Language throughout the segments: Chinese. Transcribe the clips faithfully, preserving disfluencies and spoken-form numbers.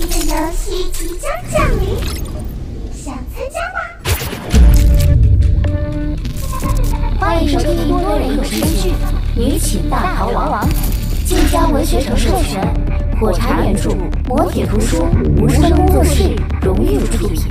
的游戏即将降临，想参加吗？ 欢迎收听多人有声剧《女寝大逃亡》，晋江文学城授权，火柴原著，磨铁图书，无声工作室荣誉出品。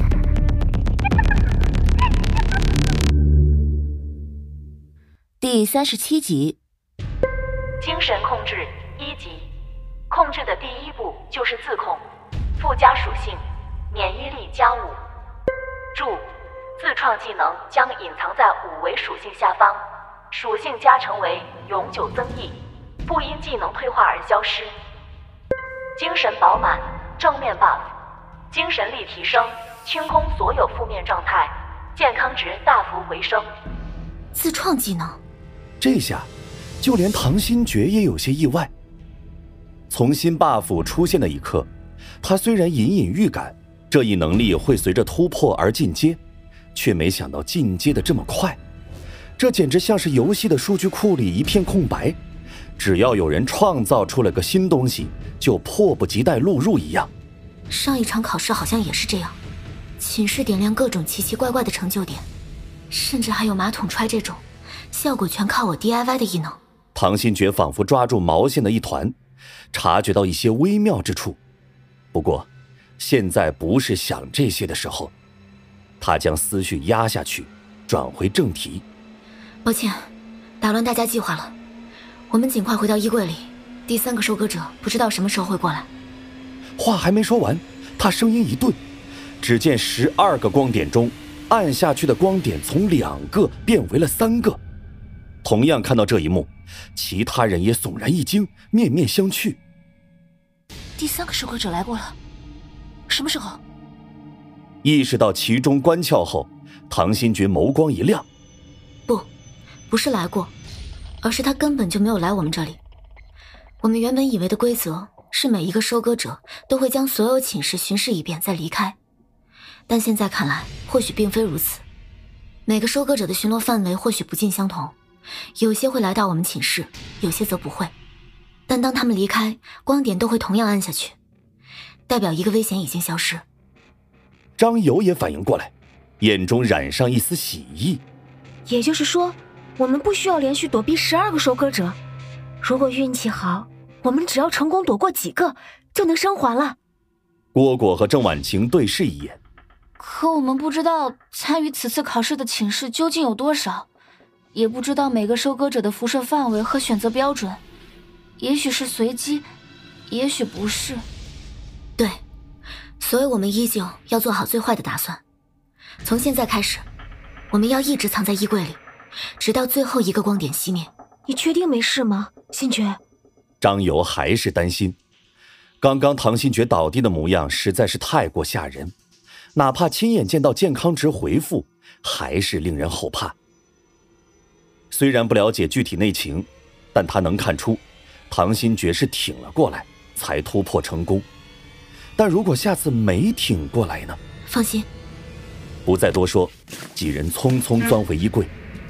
第三十七集， 精神控制一级。控制的第一步就是自控，附加属性免疫力加五。注：自创技能将隐藏在五维属性下方，属性加成为永久增益，不因技能退化而消失。精神饱满正面 buff， 精神力提升，清空所有负面状态，健康值大幅回升。 自创技能， 这下就连唐新觉也有些意外。从新 buff 出现的一刻，他虽然隐隐预感这一能力会随着突破而进阶，却没想到进阶的这么快。这简直像是游戏的数据库里一片空白，只要有人创造出了个新东西，就迫不及待录入一样。 上一场考试好像也是这样，寝室点亮各种奇奇怪怪的成就点，甚至还有马桶揣这种，效果全靠我 D I Y 的异能。 唐新觉仿佛抓住毛线的一团，察觉到一些微妙之处。不过现在不是想这些的时候，他将思绪压下去，转回正题。 抱歉，打乱大家计划了，我们尽快回到衣柜里，第三个收割者不知道什么时候会过来。 话还没说完，他声音一顿，只见十二个光点中，按下去的光点从两个变为了三个。同样看到这一幕，其他人也悚然一惊，面面相觑。 第三个收割者来过了，什么时候？ 意识到其中关窍后，唐新觉眸光一亮。 不，不是来过，而是他根本就没有来我们这里。我们原本以为的规则是每一个收割者都会将所有寝室巡视一遍再离开，但现在看来或许并非如此。每个收割者的巡逻范围或许不尽相同，有些会来到我们寝室，有些则不会。但当他们离开，光点都会同样按下去，代表一个危险已经消失。 张友也反应过来，眼中染上一丝喜意。 也就是说，我们不需要连续躲避十二个收割者，如果运气好，我们只要成功躲过几个，就能生还了。 蝈蝈和郑婉晴对视一眼。 可我们不知道参与此次考试的寝室究竟有多少，也不知道每个收割者的辐射范围和选择标准，也许是随机，也许不是。 对，所以我们依旧要做好最坏的打算。从现在开始，我们要一直藏在衣柜里，直到最后一个光点熄灭。 你确定没事吗，新觉？ 张游还是担心，刚刚唐新觉倒地的模样实在是太过吓人，哪怕亲眼见到健康值回复，还是令人后怕。虽然不了解具体内情，但他能看出唐新觉是挺了过来才突破成功。但如果下次没挺过来呢？ 放心。 不再多说，几人匆匆钻回衣柜。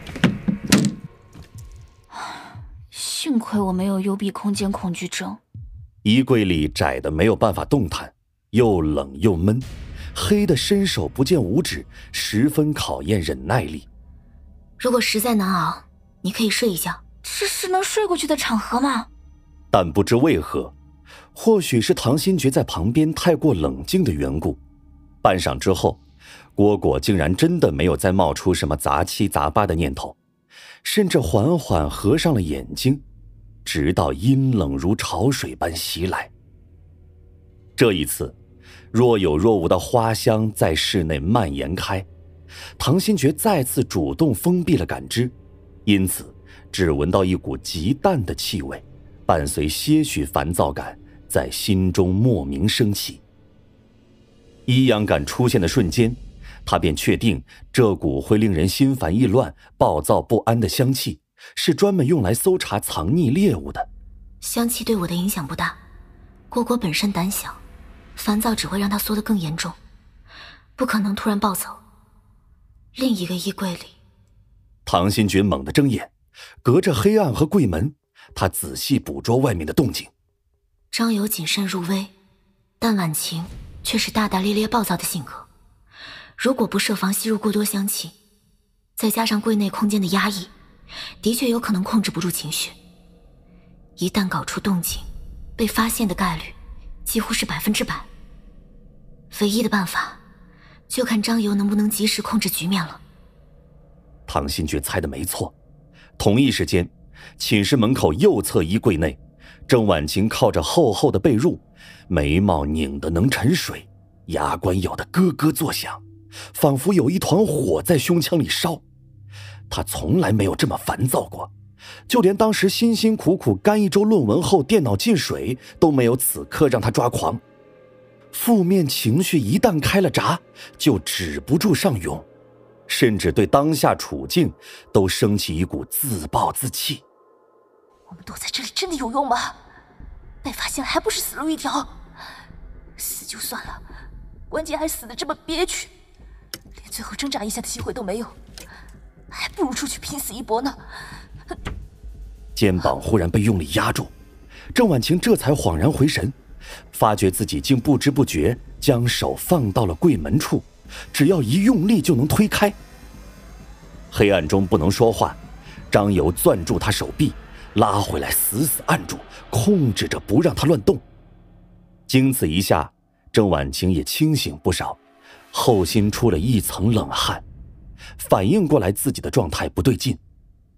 幸亏我没有幽闭空间恐惧症。 衣柜里窄的没有办法动弹，又冷又闷，黑的伸手不见五指，十分考验忍耐力。 如果实在难熬，你可以睡一觉。 这是能睡过去的场合吗？ 但不知为何，或许是唐新觉在旁边太过冷静的缘故，半晌之后，蝈蝈竟然真的没有再冒出什么杂七杂八的念头，甚至缓缓合上了眼睛，直到阴冷如潮水般袭来。这一次，若有若无的花香在室内蔓延开，唐新觉再次主动封闭了感知，因此只闻到一股极淡的气味，伴随些许烦躁感在心中莫名升起。异样感出现的瞬间，他便确定这股会令人心烦意乱、暴躁不安的香气是专门用来搜查藏匿猎物的。 香气对我的影响不大，蝈蝈本身胆小，烦躁只会让他缩得更严重，不可能突然暴走。另一个衣柜里， 唐新觉猛地睁眼，隔着黑暗和柜门，他仔细捕捉外面的动静。 张友谨慎入微， 但婉晴却是大大咧咧暴躁的性格，如果不设防吸入过多香气，再加上柜内空间的压抑，的确有可能控制不住情绪。一旦搞出动静，被发现的概率几乎是百分之百。唯一的办法，就看张游能不能及时控制局面了。 唐新觉猜的没错，同一时间，寝室门口右侧衣柜内，郑婉晴靠着厚厚的被褥，眉毛拧得能沉水，牙关咬得咯咯作响，仿佛有一团火在胸腔里烧。她从来没有这么烦躁过，就连当时辛辛苦苦干一周论文后电脑进水，都没有此刻让她抓狂。负面情绪一旦开了闸，就止不住上涌，甚至对当下处境都升起一股自暴自弃。 我们躲在这里真的有用吗？被发现了还不是死路一条？死就算了，关键还死得这么憋屈，连最后挣扎一下的机会都没有，还不如出去拼死一搏呢。 肩膀忽然被用力压住，郑婉晴这才恍然回神，发觉自己竟不知不觉将手放到了柜门处，只要一用力就能推开。黑暗中不能说话，张游攥住他手臂，拉回来死死按住，控制着不让他乱动。经此一下，郑婉晴也清醒不少，后心出了一层冷汗，反应过来自己的状态不对劲。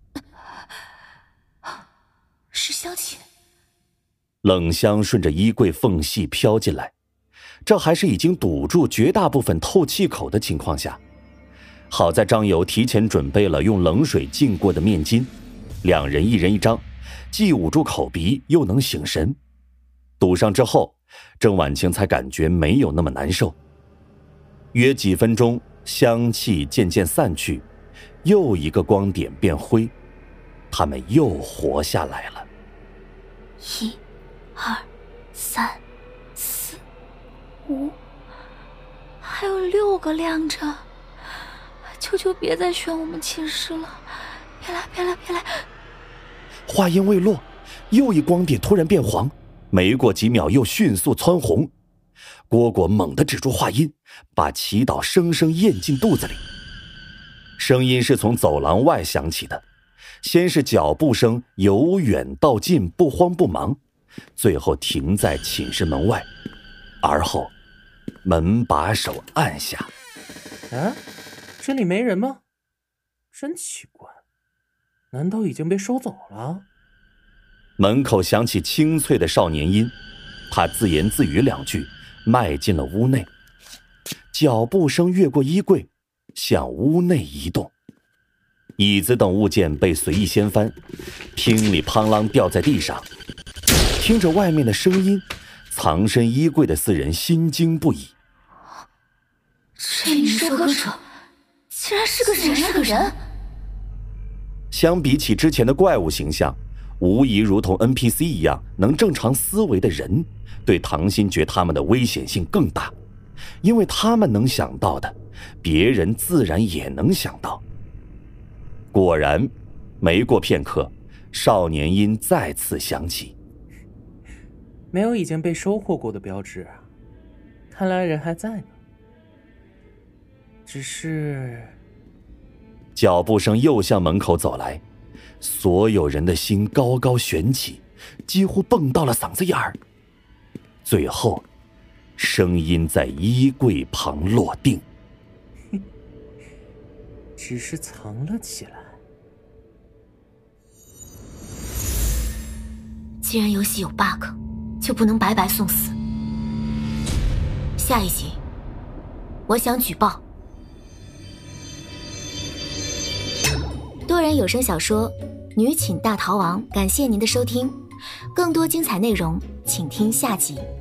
是香气。 冷香顺着衣柜缝隙飘进来，这还是已经堵住绝大部分透气口的情况下。好在张游提前准备了用冷水浸过的面巾，两人一人一张，既捂住口鼻又能醒神。堵上之后，郑婉晴才感觉没有那么难受。约几分钟，香气渐渐散去，又一个光点变灰，他们又活下来了。 一、二、三、四、五，还有六个亮着。求求别再选我们寝室了，别来别来别来！ 话音未落，又一光点突然变黄，没过几秒又迅速蹿红。蝈蝈猛地止住话音，把祈祷生生咽进肚子里。声音是从走廊外响起的，先是脚步声由远到近，不慌不忙，最后停在寝室门外，而后门把手按下。 啊，这里没人吗？真奇怪，难道已经被收走了？ 门口响起清脆的少年音，他自言自语两句，迈进了屋内。脚步声越过衣柜，向屋内移动。椅子等物件被随意掀翻，乒里乓啷掉在地上。听着外面的声音，藏身衣柜的四人心惊不已。 这名收割者竟然是个人是个人！ 相比起之前的怪物形象，无疑如同 N P C 一样能正常思维的人，对唐新觉他们的危险性更大，因为他们能想到的，别人自然也能想到。果然，没过片刻，少年音再次响起。 没有已经被收获过的标志啊，看来人还在呢。只是…… 脚步声又向门口走来，所有人的心高高悬起，几乎蹦到了嗓子眼儿。最后，声音在衣柜旁落定。 只是藏了起来。 既然游戏有 bug， 就不能白白送死。下一集，我想举报。多人有声小说《女寝大逃亡》，感谢您的收听，更多精彩内容，请听下集。